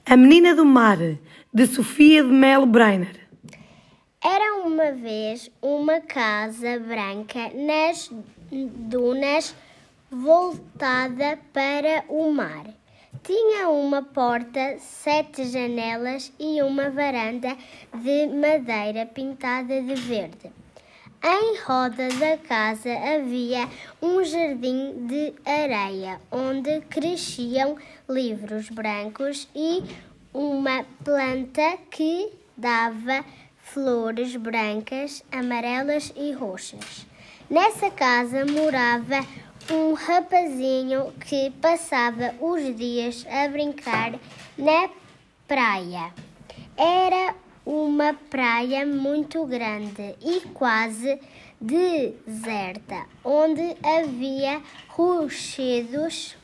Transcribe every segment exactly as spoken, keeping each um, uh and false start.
A Menina do Mar, de Sofia de Melo Breiner. Era uma vez uma casa branca nas dunas voltada para o mar. Tinha uma porta, sete janelas e uma varanda de madeira pintada de verde. Em roda da casa havia um jardim de areia, onde cresciam livros brancos e uma planta que dava flores brancas, amarelas e roxas. Nessa casa morava um rapazinho que passava os dias a brincar na praia. Era uma praia muito grande e quase deserta, onde havia rochedos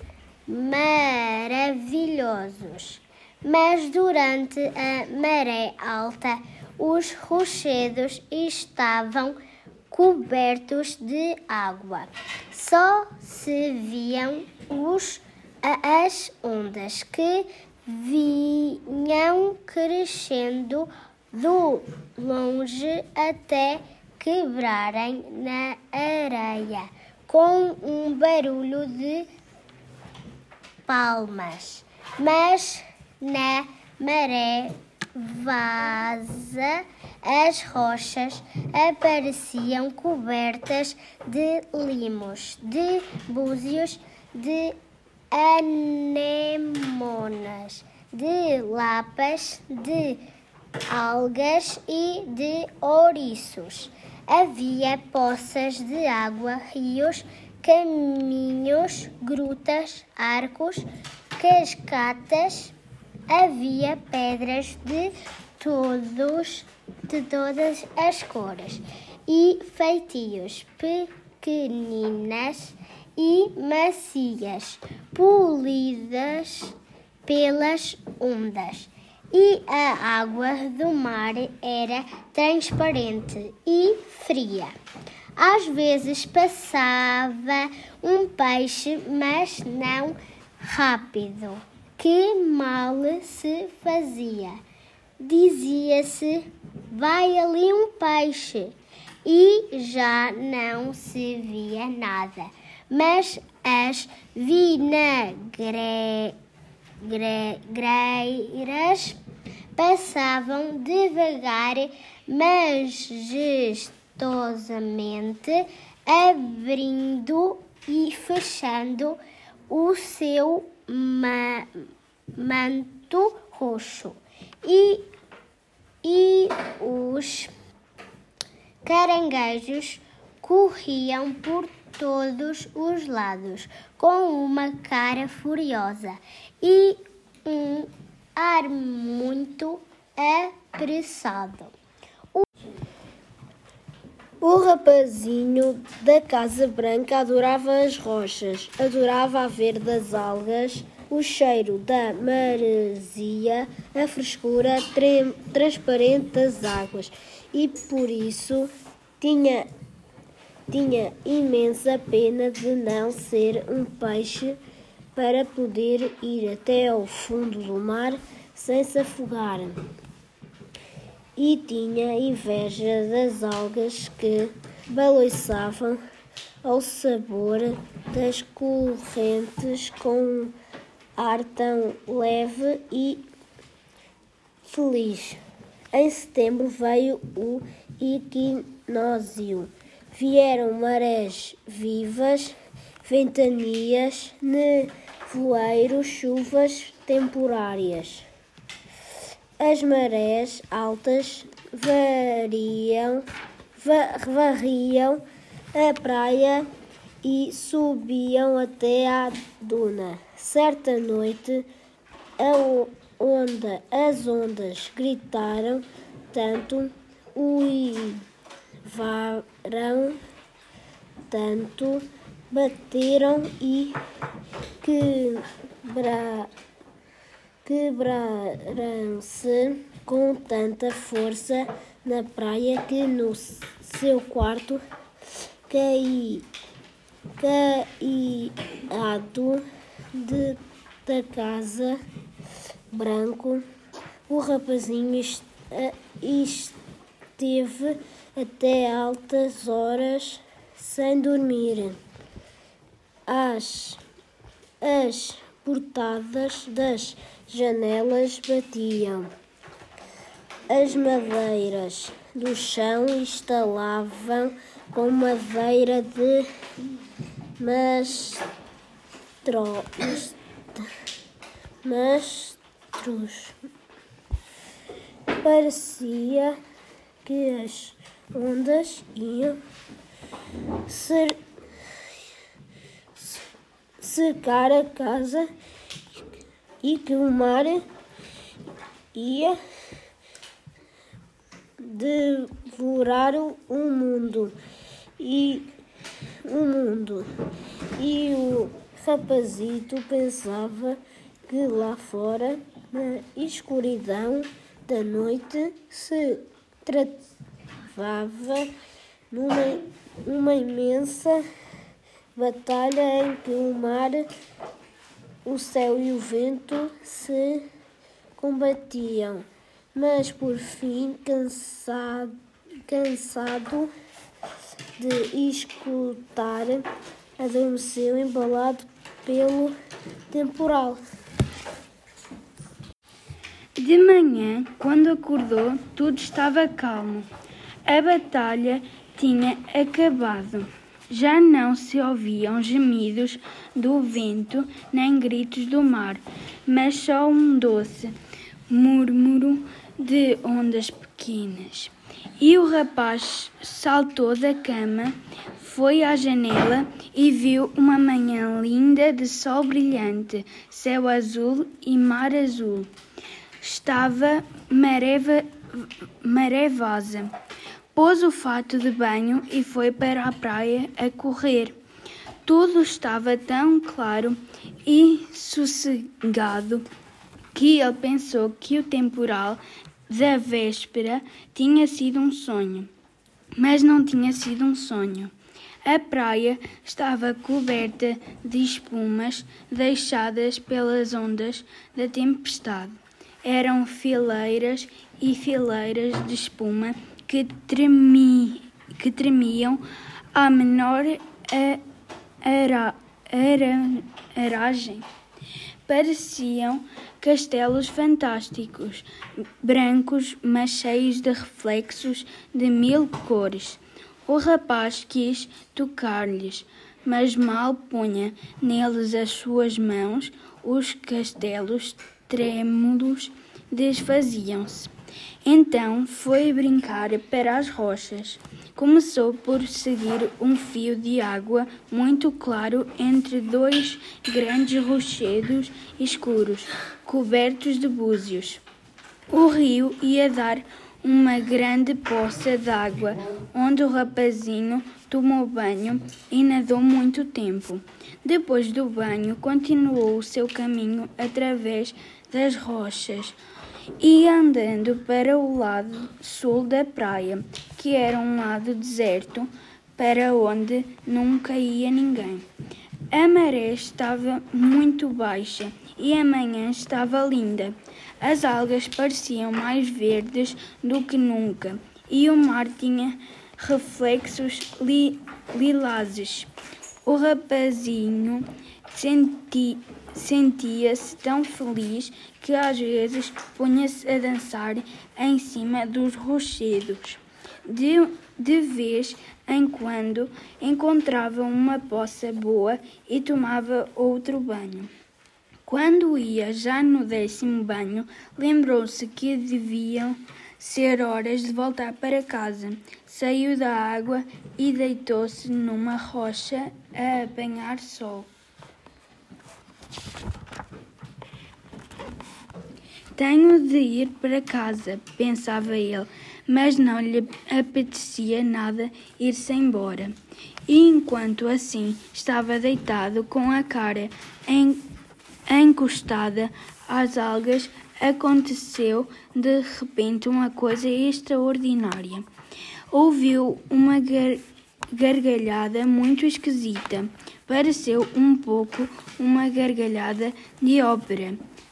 maravilhosos. Mas durante a maré alta, os rochedos estavam cobertos de água. Só se viam os, as ondas que vinham crescendo do longe até quebrarem na areia, com um barulho de palmas. Mas na maré vazia, as rochas apareciam cobertas de limos, de búzios, de anemonas, de lapas, de algas e de ouriços. Havia poças de água, rios, caminhos, grutas, arcos, cascatas. Havia pedras de todos, de todas as cores e feitios, pequeninas e macias, polidas pelas ondas. E a água do mar era transparente e fria. Às vezes passava um peixe, mas não rápido, que mal se fazia. Dizia-se: vai ali um peixe, e já não se via nada. Mas as vinagreiras passavam devagar, majestosamente, abrindo e fechando o seu ma- manto roxo. E, e os caranguejos corriam por todos os lados, com uma cara furiosa e um ar muito apressado. O, o rapazinho da Casa Branca adorava as rochas, adorava a ver das algas, o cheiro da maresia, a frescura trem, transparente das águas, e por isso tinha, tinha imensa pena de não ser um peixe para poder ir até ao fundo do mar sem se afogar. E tinha inveja das algas que balançavam ao sabor das correntes com um ar tão leve e feliz. Em setembro veio o equinócio. Vieram marés vivas, ventanias, nevoeiros, chuvas temporárias. As marés altas variam, va- varriam a praia e subiam até à duna. Certa noite, a onda, as ondas gritaram tanto, uivaram tanto, bateram e quebra, quebraram-se com tanta força na praia que no seu quarto cai, caiado de, da casa branco. O rapazinho esteve até altas horas sem dormir. As, as portadas das janelas batiam. As madeiras do chão estalavam com madeira de mastro, mastros. Parecia que as ondas iam cer cercar a casa e que o mar ia devorar o mundo e o mundo e o rapazito pensava que lá fora, na escuridão da noite, se travava numa uma imensa batalha em que o mar, o céu e o vento se combatiam. Mas por fim, cansado, cansado de escutar, adormeceu embalado pelo temporal. De manhã, quando acordou, tudo estava calmo. A batalha tinha acabado. Já não se ouviam gemidos do vento nem gritos do mar, mas só um doce murmúrio de ondas pequenas. E o rapaz saltou da cama, foi à janela e viu uma manhã linda de sol brilhante, céu azul e mar azul. Estava mareva, marevosa. Pôs o fato de banho e foi para a praia a correr. Tudo estava tão claro e sossegado que ele pensou que o temporal da véspera tinha sido um sonho. Mas não tinha sido um sonho. A praia estava coberta de espumas deixadas pelas ondas da tempestade. Eram fileiras e fileiras de espuma que, tremi, que tremiam à menor ara, ara, aragem. Pareciam castelos fantásticos, brancos, mas cheios de reflexos de mil cores. O rapaz quis tocar-lhes, mas mal punha neles as suas mãos, os castelos trêmulos desfaziam-se. Então foi brincar para as rochas. Começou por seguir um fio de água muito claro entre dois grandes rochedos escuros, cobertos de búzios. O rio ia dar uma grande poça d'água, onde o rapazinho tomou banho e nadou muito tempo. Depois do banho, continuou o seu caminho através das rochas, e andando para o lado sul da praia, que era um lado deserto, para onde nunca ia ninguém. A maré estava muito baixa e a manhã estava linda. As algas pareciam mais verdes do que nunca e o mar tinha reflexos li lilazes. O rapazinho senti sentia-se tão feliz que às vezes punha-se a dançar em cima dos rochedos. De, de vez em quando encontrava uma poça boa e tomava outro banho. Quando ia já no décimo banho, lembrou-se que deviam ser horas de voltar para casa. Saiu da água e deitou-se numa rocha a apanhar sol. Tenho de ir para casa, pensava ele, mas não lhe apetecia nada ir-se embora. E enquanto assim estava deitado com a cara en, encostada às algas, aconteceu de repente uma coisa extraordinária. Ouviu uma gar, gargalhada muito esquisita. Pareceu um pouco uma gargalhada de ópera.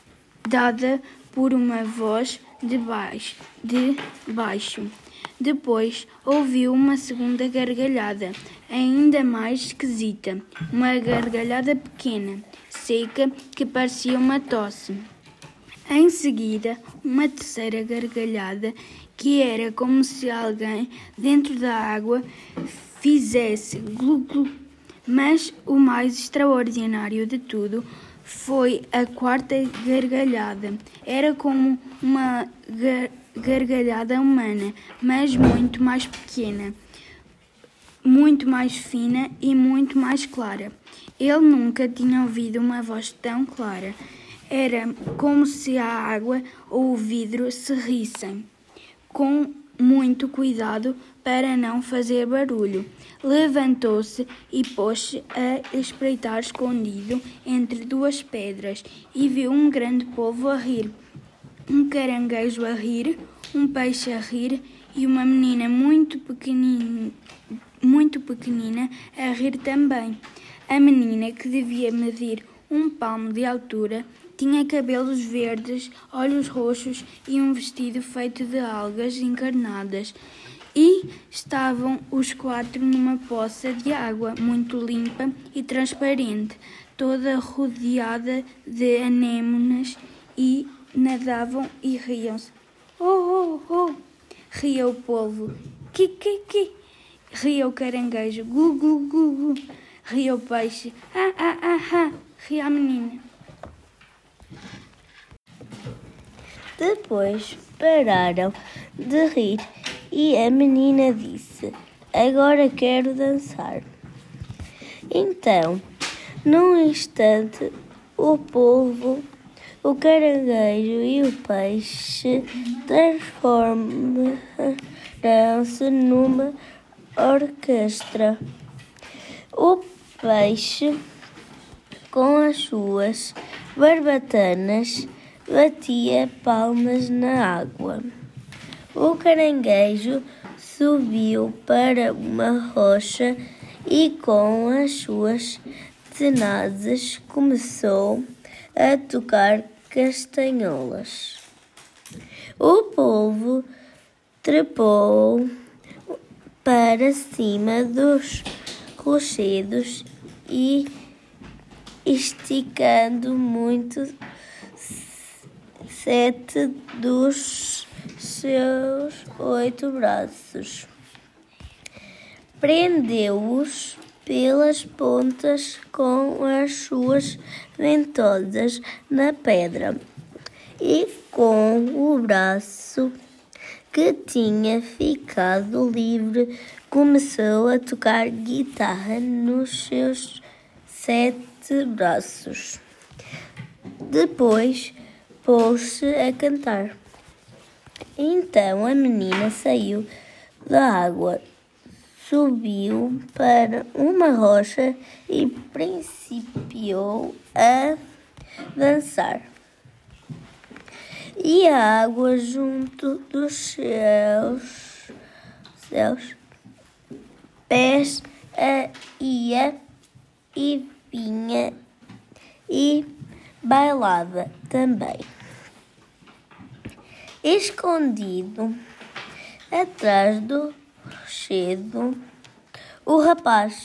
dada por uma voz de baixo. De baixo. Depois ouviu uma segunda gargalhada, ainda mais esquisita, uma gargalhada pequena, seca, que parecia uma tosse. Em seguida, uma terceira gargalhada, que era como se alguém dentro da água fizesse glu-glu. Mas o mais extraordinário de tudo foi a quarta gargalhada. Era como uma gar gargalhada humana, mas muito mais pequena, muito mais fina e muito mais clara. Ele nunca tinha ouvido uma voz tão clara. Era como se a água ou o vidro se rissem, com muito cuidado para não fazer barulho. Levantou-se e pôs-se a espreitar escondido entre duas pedras e viu um grande polvo a rir, um caranguejo a rir, um peixe a rir e uma menina muito pequenina, muito pequenina a rir também. A menina, que devia medir um palmo de altura, tinha cabelos verdes, olhos roxos e um vestido feito de algas encarnadas. E estavam os quatro numa poça de água muito limpa e transparente, toda rodeada de anémonas, e nadavam e riam-se. Oh, oh, oh! Ria o polvo. Qui, qui, qui! Ria o caranguejo. Gu, gu, gu, gu! Ria o peixe. Ah, ah, ah, ah! Ria a menina. Depois pararam de rir e a menina disse: agora quero dançar. Então, num instante, o polvo, o caranguejo e o peixe transformaram-se numa orquestra. O peixe, com as suas barbatanas, batia palmas na água. O caranguejo subiu para uma rocha e, com as suas tenazes, começou a tocar castanholas. O polvo trepou para cima dos rochedos e, esticando muito sete dos seus oito braços, prendeu-os pelas pontas com as suas ventosas na pedra e, com o braço que tinha ficado livre, começou a tocar guitarra nos seus sete braços. Depois pôs-se a cantar. Então a menina saiu da água, subiu para uma rocha e principiou a dançar. E a água junto dos seus, seus pés a ia e vinha e bailava também. Escondido atrás do rochedo, o rapaz,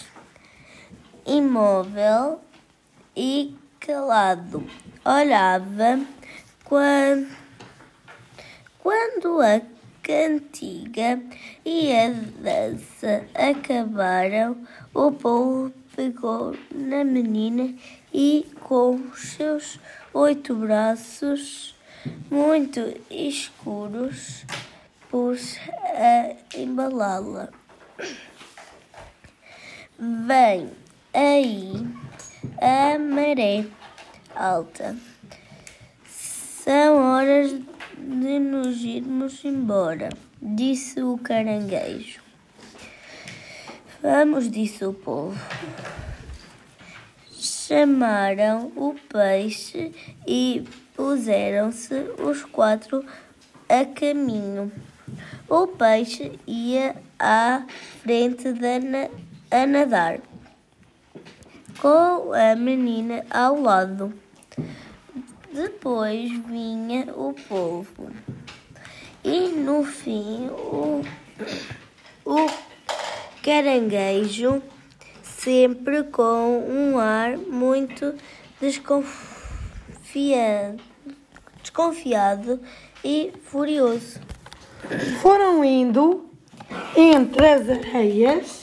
imóvel e calado, olhava quando, quando a cantiga e a dança acabaram. O polvo pegou na menina e, com os seus oito braços muito escuros, pôs a embalá-la. Vem aí a maré alta. São horas de nos irmos embora, disse o caranguejo. Vamos, disse o polvo. Chamaram o peixe e puseram-se os quatro a caminho. O peixe ia à frente de na, a nadar, com a menina ao lado. Depois vinha o polvo. E no fim o, o caranguejo, sempre com um ar muito desconfiado, desconfiado e furioso. Foram indo entre as areias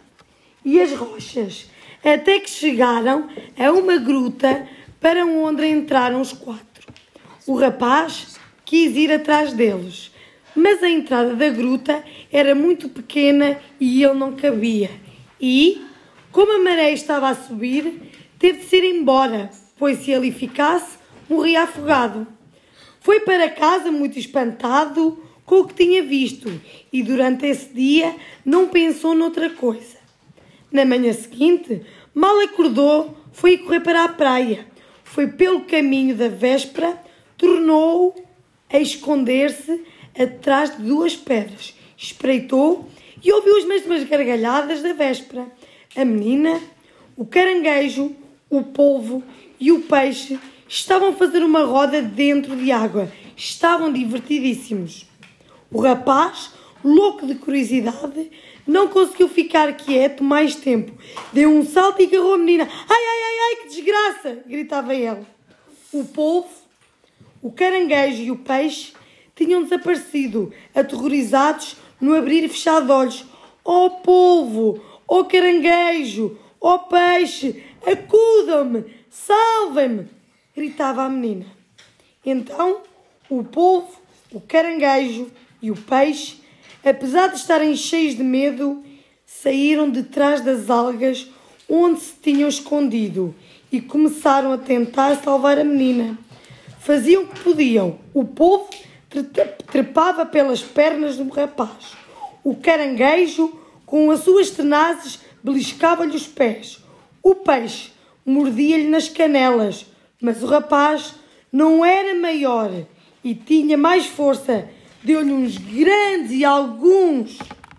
e as rochas, até que chegaram a uma gruta para onde entraram os quatro. O rapaz quis ir atrás deles, mas a entrada da gruta era muito pequena e ele não cabia. E, como a maré estava a subir, teve de se ir embora, pois se ali ficasse, morria afogado. Foi para casa muito espantado com o que tinha visto e durante esse dia não pensou noutra coisa. Na manhã seguinte, mal acordou, foi correr para a praia. Foi pelo caminho da véspera, tornou a esconder-se atrás de duas pedras. Espreitou e ouviu as mesmas gargalhadas da véspera. A menina, o caranguejo, o polvo e o peixe estavam a fazer uma roda dentro de água. Estavam divertidíssimos. O rapaz, louco de curiosidade, não conseguiu ficar quieto mais tempo. Deu um salto e agarrou a menina. Ai, ai, ai, ai, que desgraça! Gritava ele. O polvo, o caranguejo e o peixe tinham desaparecido, aterrorizados no abrir e fechar de olhos. Oh polvo, oh caranguejo, oh peixe, acudam-me, salvem-me! Gritava a menina. Então, o polvo, o caranguejo e o peixe, apesar de estarem cheios de medo, saíram de trás das algas onde se tinham escondido e começaram a tentar salvar a menina. Faziam o que podiam. O polvo trepava pelas pernas do rapaz. O caranguejo, com as suas tenazes, beliscava-lhe os pés. O peixe mordia-lhe nas canelas, mas o rapaz não era maior e tinha mais força. Deu-lhe uns grandes e alguns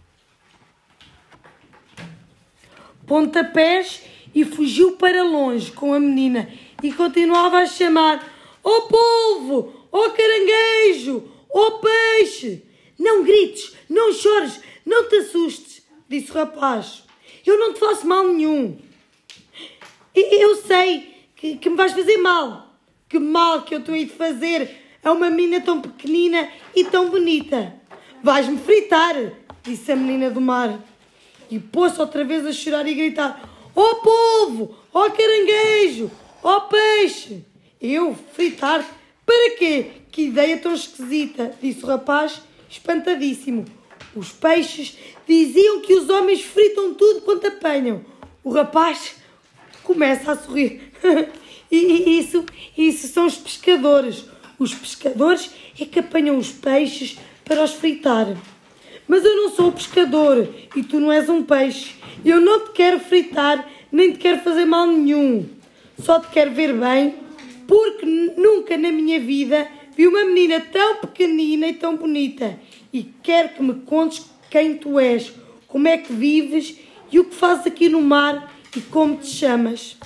pontapés e fugiu para longe com a menina e continuava a chamar: "Ó polvo, ó caranguejo, ó peixe! Não grites, não chores, não te assustes", disse o rapaz. "Eu não te faço mal nenhum. Eu sei que, que me vais fazer mal. Que mal que eu estou a ir fazer a uma menina tão pequenina e tão bonita. Vais-me fritar", disse a menina do mar. E pôs-se outra vez a chorar e gritar: "Ó polvo, ó caranguejo, ó peixe! Eu fritar-te? Para quê? Que ideia tão esquisita", disse o rapaz, espantadíssimo. Os peixes diziam que os homens fritam tudo quanto apanham. O rapaz começa a sorrir. E isso, isso são os pescadores. Os pescadores é que apanham os peixes para os fritar. Mas eu não sou pescador e tu não és um peixe. Eu não te quero fritar, nem te quero fazer mal nenhum. Só te quero ver bem, porque nunca na minha vida vi uma menina tão pequenina e tão bonita. E quero que me contes quem tu és, como é que vives e o que fazes aqui no mar e como te chamas.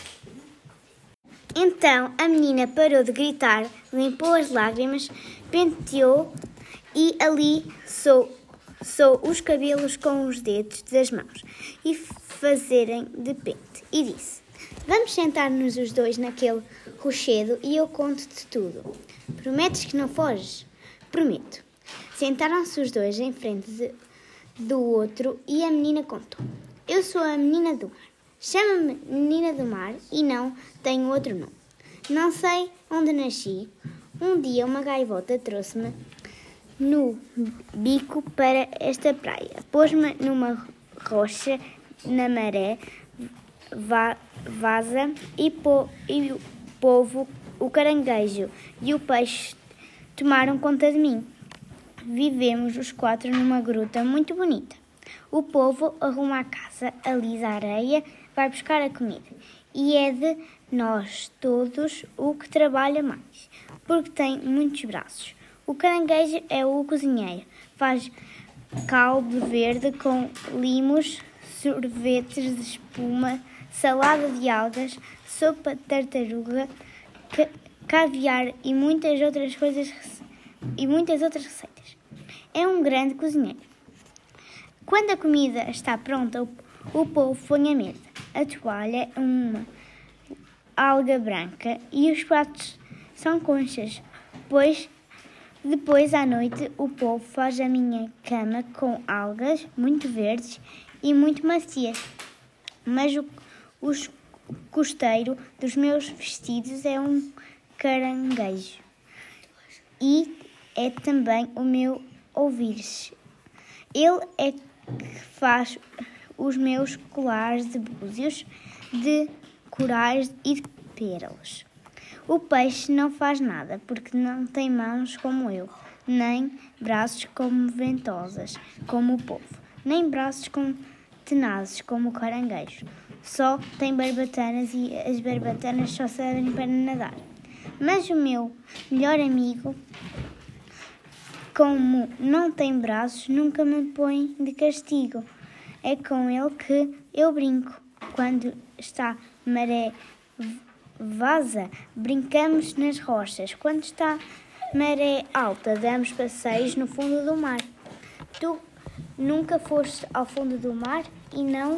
Então a menina parou de gritar, limpou as lágrimas, penteou e ali sou, sou os cabelos com os dedos das mãos e fazerem de pente. E disse: "Vamos sentar-nos os dois naquele rochedo e eu conto-te tudo. Prometes que não foges?" "Prometo." Sentaram-se os dois em frente de, do outro e a menina contou: "Eu sou a menina do mar. Chama-me menina do mar e não tenho outro nome. Não sei onde nasci. Um dia uma gaivota trouxe-me no bico para esta praia. Pôs-me numa rocha na maré va- vaza e, po- e o polvo, o caranguejo e o peixe tomaram conta de mim. Vivemos os quatro numa gruta muito bonita. O polvo arruma a casa, alisa a areia, vai buscar a comida. E é de nós todos o que trabalha mais, porque tem muitos braços. O caranguejo é o cozinheiro. Faz caldo verde com limos, sorvetes de espuma, salada de algas, sopa de tartaruga, ca- caviar e muitas outras coisas e muitas outras receitas. É um grande cozinheiro. Quando a comida está pronta, o, o povo põe a mesa. A toalha é uma alga branca e os pratos são conchas, pois depois à noite o povo faz a minha cama com algas muito verdes e muito macias. Mas o, o costeiro dos meus vestidos é um caranguejo e é também o meu ouvir-se. Ele é que faz os meus colares de búzios, de corais e de pérolas. O peixe não faz nada, porque não tem mãos como eu, nem braços como ventosas, como o povo, nem braços com tenazes, como o caranguejo. Só tem barbatanas e as barbatanas só servem para nadar. Mas o meu melhor amigo, como não tem braços, nunca me põe de castigo. É com ele que eu brinco. Quando está maré vaza, brincamos nas rochas. Quando está maré alta, damos passeios no fundo do mar. Tu nunca foste ao fundo do mar e não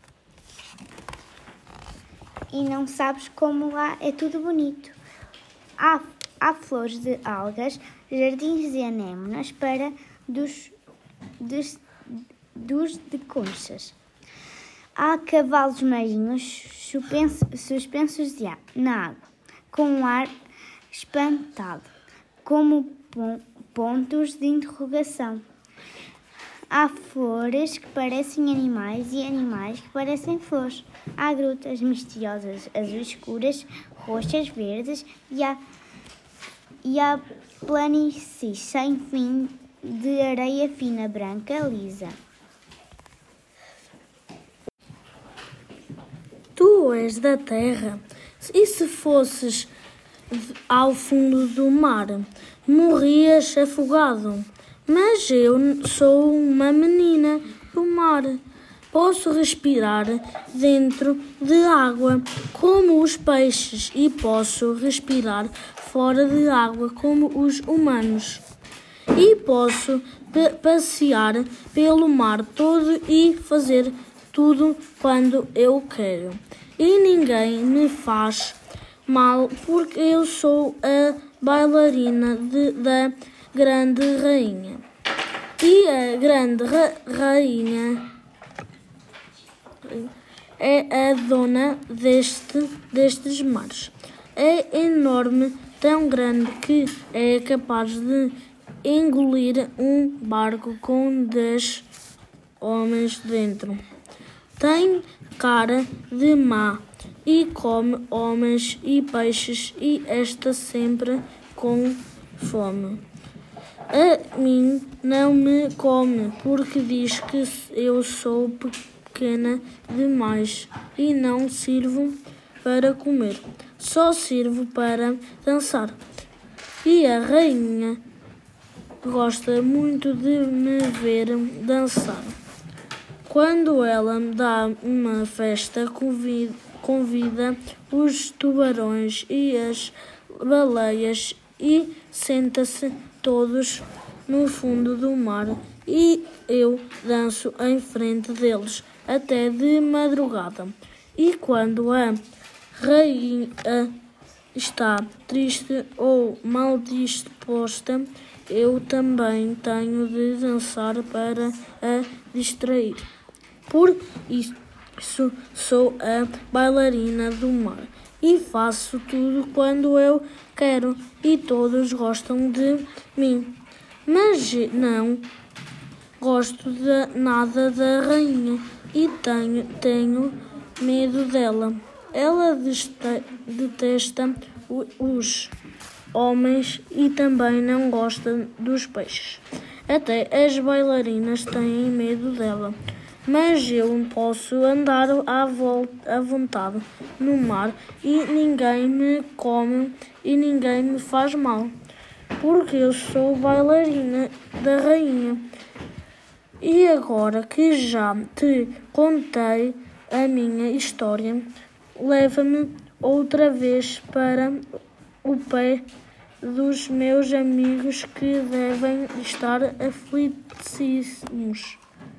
e não sabes como lá é tudo bonito. Há, há flores de algas, jardins de anémonas para dos, dos, dos de conchas. Há cavalos marinhos suspensos de ar, na água, com um ar espantado, como pontos de interrogação. Há flores que parecem animais e animais que parecem flores. Há grutas misteriosas, azuis escuras, roxas, verdes e há, e há planícies sem fim de areia fina, branca, lisa. Tu és da terra, e se fosses ao fundo do mar, morrias afogado. Mas eu sou uma menina do mar. Posso respirar dentro de água como os peixes e posso respirar fora de água como os humanos. E posso passear pelo mar todo e fazer tudo quando eu quero. E ninguém me faz mal porque eu sou a bailarina de, da grande rainha. E a grande ra rainha é a dona deste, destes mares. É enorme, tão grande que é capaz de engolir um barco com dez homens dentro. Tem cara de má e come homens e peixes e está sempre com fome. A mim não me come porque diz que eu sou pequena demais e não sirvo para comer, só sirvo para dançar. E a rainha gosta muito de me ver dançar. Quando ela me dá uma festa, convida, convida os tubarões e as baleias e senta-se todos no fundo do mar e eu danço em frente deles até de madrugada. E quando a rainha está triste ou mal disposta, eu também tenho de dançar para a distrair. Por isso sou a bailarina do mar e faço tudo quando eu quero e todos gostam de mim. Mas não gosto de nada da rainha e tenho, tenho medo dela. Ela detesta os homens e também não gosta dos peixes. Até as bailarinas têm medo dela. Mas eu posso andar à, volta, à vontade no mar e ninguém me come e ninguém me faz mal, porque eu sou bailarina da rainha. E agora que já te contei a minha história, leva-me outra vez para o pé dos meus amigos que devem estar aflitíssimos.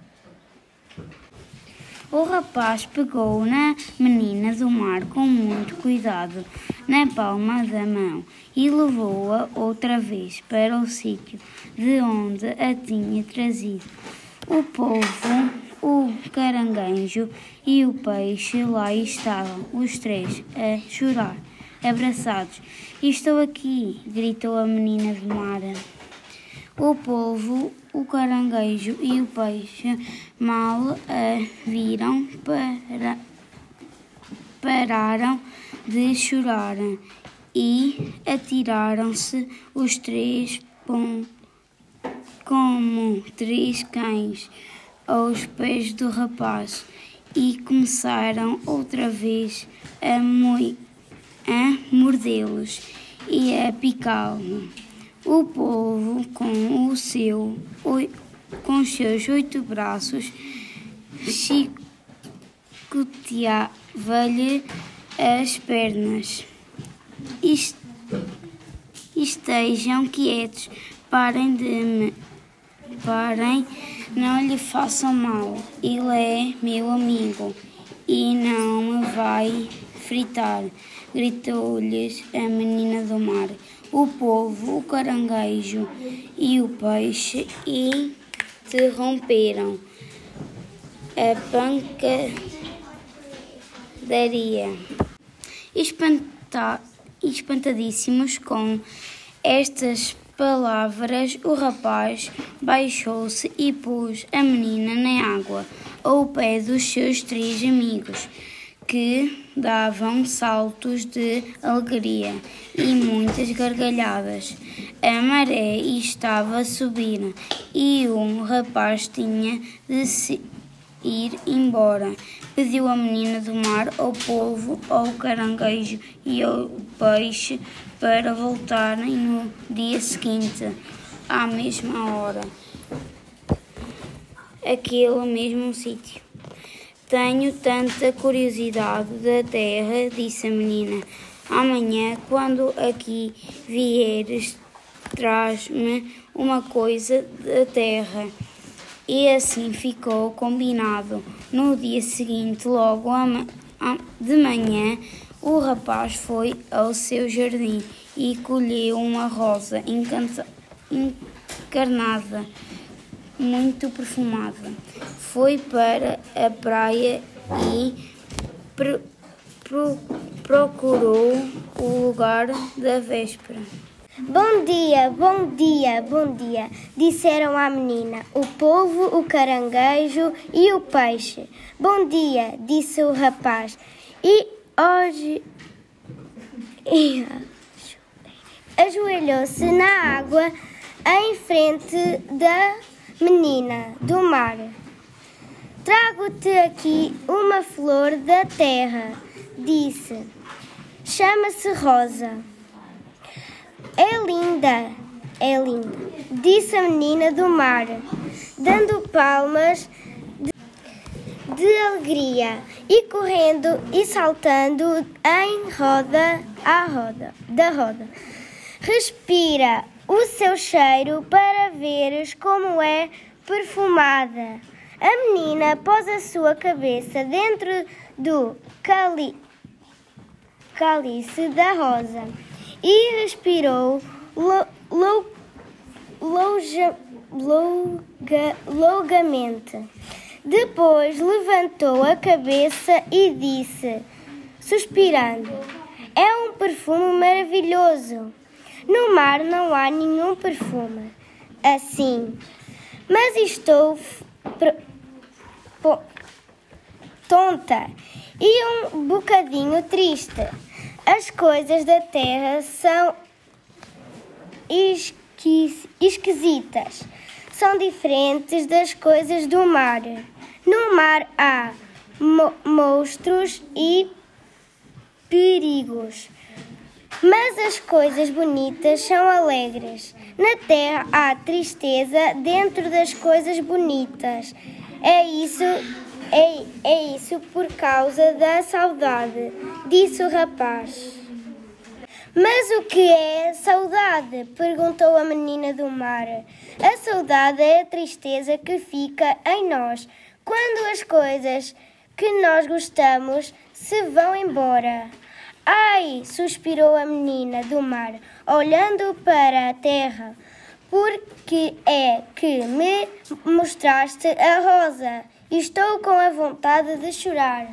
O rapaz pegou na menina do mar com muito cuidado na palma da mão e levou-a outra vez para o sítio de onde a tinha trazido. O polvo, o caranguejo e o peixe lá estavam, os três, a chorar, abraçados. "Estou aqui!" gritou a menina do mar. O polvo, o caranguejo e o peixe mal a viram, para, pararam de chorar e atiraram-se os três bom, como três cães aos pés do rapaz e começaram outra vez a, mo- a mordê-los e a picá-lo. O polvo, com o seu, com os seus oito braços, chicoteava-lhe as pernas. Est- Estejam quietos, parem de me, parem, não lhe façam mal. Ele é meu amigo e não me vai fritar, gritou-lhes a menina do mar. O polvo, o caranguejo e o peixe interromperam a pancadaria. Espanta, espantadíssimos com estas palavras, o rapaz baixou-se e pôs a menina na água, ao pé dos seus três amigos, que davam saltos de alegria e muitas gargalhadas. A maré estava a subir e o rapaz tinha de se ir embora. Pediu a menina do mar ao polvo, ao caranguejo e ao peixe para voltarem no dia seguinte, à mesma hora, aquele mesmo sítio. "Tenho tanta curiosidade da terra", disse a menina. "Amanhã, quando aqui vieres, traz-me uma coisa da terra." E assim ficou combinado. No dia seguinte, logo de manhã, o rapaz foi ao seu jardim e colheu uma rosa encanta- encarnada, muito perfumada. Foi para a praia e pro- pro- procurou o lugar da véspera. Bom dia, bom dia, bom dia, disseram à menina o polvo, o caranguejo e o peixe. Bom dia, disse o rapaz, e hoje ajoelhou-se na água em frente da menina do mar. "Trago-te aqui uma flor da terra", disse. "Chama-se Rosa." "É linda, é linda", disse a menina do mar, dando palmas de, de alegria e correndo e saltando em roda à roda da roda. "Respira o seu cheiro para veres como é perfumada." A menina pôs a sua cabeça dentro do cali, cálice da rosa e respirou lo, lo, loja, loga, longamente. Depois levantou a cabeça e disse, suspirando, "É um perfume maravilhoso. No mar não há nenhum perfume assim, mas estou pr- po- tonta e um bocadinho triste. As coisas da terra são esqui- esquisitas, são diferentes das coisas do mar. No mar há mo- monstros e perigos, mas as coisas bonitas são alegres. Na terra há tristeza dentro das coisas bonitas. É isso, é, é isso por causa da saudade", disse o rapaz. Mas o que é saudade? Perguntou a menina do mar. A saudade é a tristeza que fica em nós quando as coisas que nós gostamos se vão embora. Ai, suspirou a menina do mar, olhando para a terra, porque é que me mostraste a rosa? Estou com a vontade de chorar.